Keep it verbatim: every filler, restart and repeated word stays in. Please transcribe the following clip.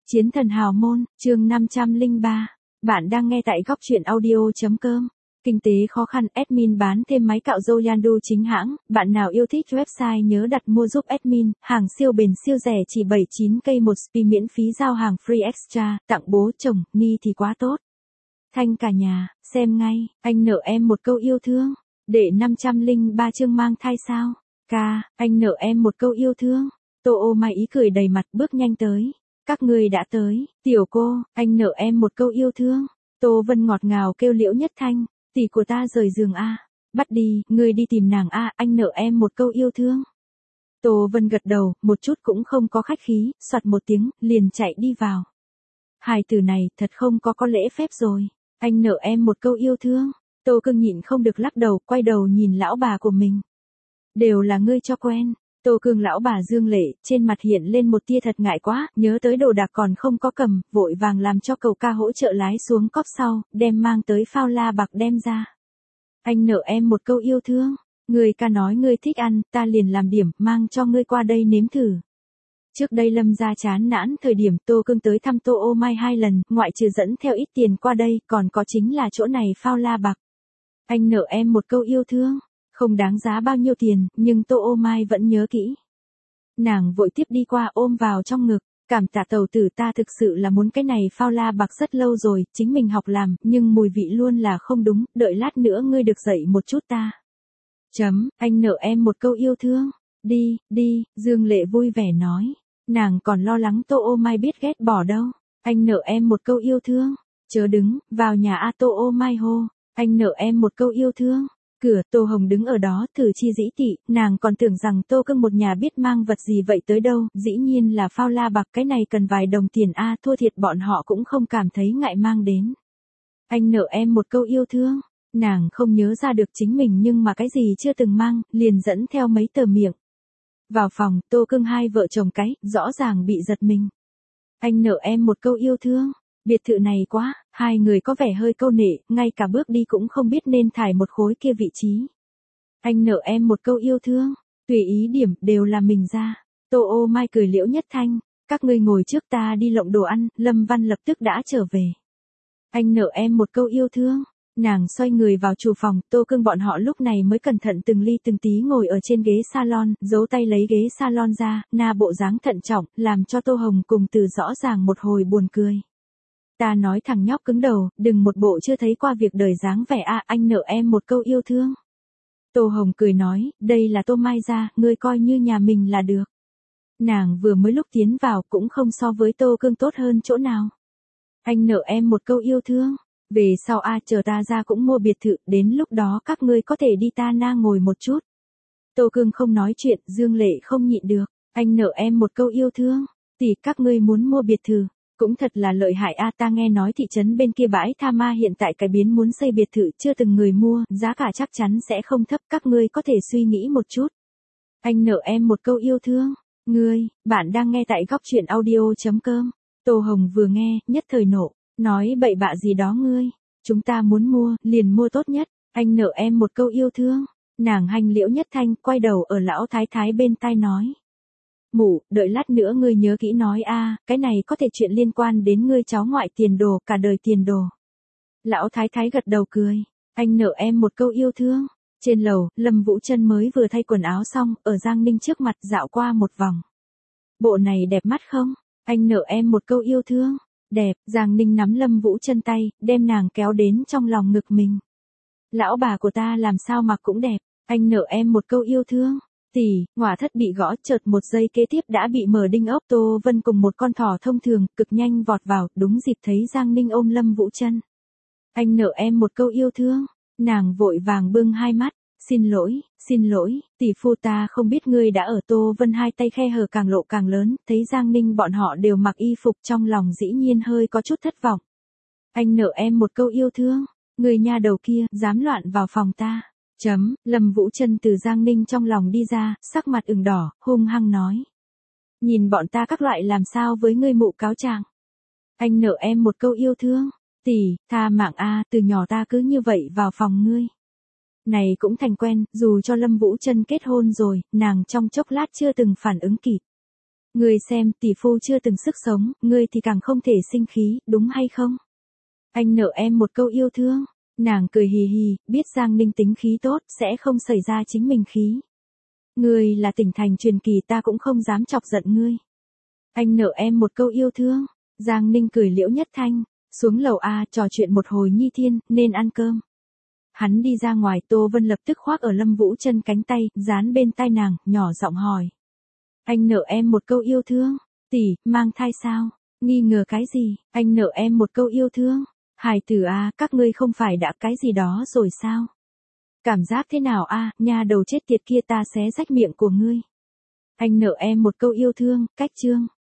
Chiến thần hào môn, chương năm trăm lẻ ba. Bạn đang nghe tại góc truyện audio.com. Kinh tế khó khăn, admin bán thêm máy cạo râu Yandu chính hãng. Bạn nào yêu thích website nhớ đặt mua giúp admin. Hàng siêu bền siêu rẻ chỉ bảy mươi chín k một spi miễn phí giao hàng free extra. Tặng bố chồng, ni thì quá tốt. Thanh cả nhà, xem ngay. Anh nợ em một câu yêu thương. Để năm trăm lẻ ba chương mang thai sao? Ca, anh nợ em một câu yêu thương. Tô ô mai ý cười đầy mặt bước nhanh tới. Các người đã tới, tiểu cô, anh nợ em một câu yêu thương. Tô Vân ngọt ngào kêu Liễu Nhất Thanh, tỷ của ta rời giường a, bắt đi, người đi tìm nàng a, anh nợ em một câu yêu thương. Tô Vân gật đầu, một chút cũng không có khách khí, soạt một tiếng, liền chạy đi vào. Hài tử này thật không có có lễ phép rồi, anh nợ em một câu yêu thương. Tô Cưng nhịn không được lắc đầu, quay đầu nhìn lão bà của mình. Đều là ngươi cho quen. Tô Cương lão bà Dương Lệ, trên mặt hiện lên một tia thật ngại quá, nhớ tới đồ đạc còn không có cầm, vội vàng làm cho cậu ca hỗ trợ lái xuống cóp sau, đem mang tới phao la bạc đem ra. Anh nợ em một câu yêu thương, người ca nói ngươi thích ăn, ta liền làm điểm, mang cho ngươi qua đây nếm thử. Trước đây Lâm gia chán nản thời điểm Tô Cương tới thăm Tô ô mai hai lần, ngoại trừ dẫn theo ít tiền qua đây, còn có chính là chỗ này phao la bạc. Anh nợ em một câu yêu thương. Không đáng giá bao nhiêu tiền, nhưng Tô ô mai vẫn nhớ kỹ. Nàng vội tiếp đi qua ôm vào trong ngực, cảm tạ tàu tử, ta thực sự là muốn cái này phao la bạc rất lâu rồi, chính mình học làm, nhưng mùi vị luôn là không đúng, đợi lát nữa ngươi được dạy một chút ta. Chấm, anh nợ em một câu yêu thương. Đi, đi, Dương Lệ vui vẻ nói. Nàng còn lo lắng Tô ô mai biết ghét bỏ đâu. Anh nợ em một câu yêu thương. Chớ đứng, vào nhà a, Tô ô mai hô. Anh nợ em một câu yêu thương. Cửa, Tô Hồng đứng ở đó thử chi dĩ tị, nàng còn tưởng rằng Tô Cưng một nhà biết mang vật gì vậy tới đâu, dĩ nhiên là phao la bạc, cái này cần vài đồng tiền a, thua thiệt bọn họ cũng không cảm thấy ngại mang đến. Anh nợ em một câu yêu thương, nàng không nhớ ra được chính mình nhưng mà cái gì chưa từng mang, liền dẫn theo mấy tờ miệng. Vào phòng, Tô Cưng hai vợ chồng cái, rõ ràng bị giật mình. Anh nợ em một câu yêu thương. Biệt thự này quá, hai người có vẻ hơi câu nệ, ngay cả bước đi cũng không biết nên thải một khối kia vị trí. Anh nợ em một câu yêu thương, tùy ý điểm, đều là mình ra. Tô ô mai cười Liễu Nhất Thanh, các ngươi ngồi trước ta đi lộng đồ ăn, Lâm Văn lập tức đã trở về. Anh nợ em một câu yêu thương, nàng xoay người vào chủ phòng, Tô Cưng bọn họ lúc này mới cẩn thận từng ly từng tí ngồi ở trên ghế salon, giấu tay lấy ghế salon ra, na bộ dáng thận trọng, làm cho Tô Hồng cùng Từ rõ ràng một hồi buồn cười. Ta nói thằng nhóc cứng đầu, đừng một bộ chưa thấy qua việc đời dáng vẻ a, anh nợ em một câu yêu thương. Tô Hồng cười nói, đây là Tô Mai gia, ngươi coi như nhà mình là được. Nàng vừa mới lúc tiến vào cũng không so với Tô Cương tốt hơn chỗ nào. Anh nợ em một câu yêu thương. Về sau a, chờ ta ra cũng mua biệt thự, đến lúc đó các ngươi có thể đi ta na ngồi một chút. Tô Cương không nói chuyện, Dương Lệ không nhịn được. Anh nợ em một câu yêu thương. Tỷ, các ngươi muốn mua biệt thự. Cũng thật là lợi hại a, ta nghe nói thị trấn bên kia bãi Tha Ma hiện tại cải biến muốn xây biệt thự, chưa từng người mua, giá cả chắc chắn sẽ không thấp, các ngươi có thể suy nghĩ một chút. Anh nợ em một câu yêu thương. Ngươi, bạn đang nghe tại góc truyện audio.com. Tô Hồng vừa nghe, nhất thời nộ, nói bậy bạ gì đó ngươi. Chúng ta muốn mua, liền mua tốt nhất, anh nợ em một câu yêu thương. Nàng hành Liễu Nhất Thanh, quay đầu ở lão thái thái bên tai nói. Mụ, đợi lát nữa ngươi nhớ kỹ nói a, cái này có thể chuyện liên quan đến ngươi cháu ngoại tiền đồ, cả đời tiền đồ. Lão thái thái gật đầu cười, anh nợ em một câu yêu thương. Trên lầu, Lâm Vũ Trân mới vừa thay quần áo xong, ở Giang Ninh trước mặt dạo qua một vòng. Bộ này đẹp mắt không? Anh nợ em một câu yêu thương. Đẹp, Giang Ninh nắm Lâm Vũ Trân tay, đem nàng kéo đến trong lòng ngực mình. Lão bà của ta làm sao mặc cũng đẹp, anh nợ em một câu yêu thương. Tỷ, ngỏa thất bị gõ, chợt một giây kế tiếp đã bị mở đinh ốc. Tô Vân cùng một con thỏ thông thường, cực nhanh vọt vào, đúng dịp thấy Giang Ninh ôm Lâm Vũ Trân. Anh nợ em một câu yêu thương, nàng vội vàng bưng hai mắt, xin lỗi, xin lỗi, tỷ phu ta không biết ngươi đã ở. Tô Vân hai tay khe hở càng lộ càng lớn, thấy Giang Ninh bọn họ đều mặc y phục, trong lòng dĩ nhiên hơi có chút thất vọng. Anh nợ em một câu yêu thương, người nhà đầu kia, dám loạn vào phòng ta. Chấm, Lâm Vũ Trân từ Giang Ninh trong lòng đi ra, sắc mặt ửng đỏ, hung hăng nói. Nhìn bọn ta các loại làm sao với ngươi mụ cáo trạng. Anh nợ em một câu yêu thương. Tỷ, tha mạng a, từ nhỏ ta cứ như vậy vào phòng ngươi. Này cũng thành quen, dù cho Lâm Vũ Trân kết hôn rồi, nàng trong chốc lát chưa từng phản ứng kịp. Ngươi xem, tỷ phu chưa từng sức sống, ngươi thì càng không thể sinh khí, đúng hay không? Anh nợ em một câu yêu thương. Nàng cười hì hì, biết Giang Ninh tính khí tốt, sẽ không xảy ra chính mình khí. Ngươi là tỉnh thành truyền kỳ, ta cũng không dám chọc giận ngươi. Anh nợ em một câu yêu thương. Giang Ninh cười Liễu Nhất Thanh, xuống lầu A trò chuyện một hồi nhi thiên, nên ăn cơm. Hắn đi ra ngoài, Tô Vân lập tức khoác ở Lâm Vũ chân cánh tay, dán bên tai nàng, nhỏ giọng hỏi. Anh nợ em một câu yêu thương. Tỷ, mang thai sao? Nghi ngờ cái gì? Anh nợ em một câu yêu thương. Hài tử a, các ngươi không phải đã cái gì đó rồi sao? Cảm giác thế nào a, nha đầu chết tiệt kia, ta xé rách miệng của ngươi. Anh nợ em một câu yêu thương, cách chương.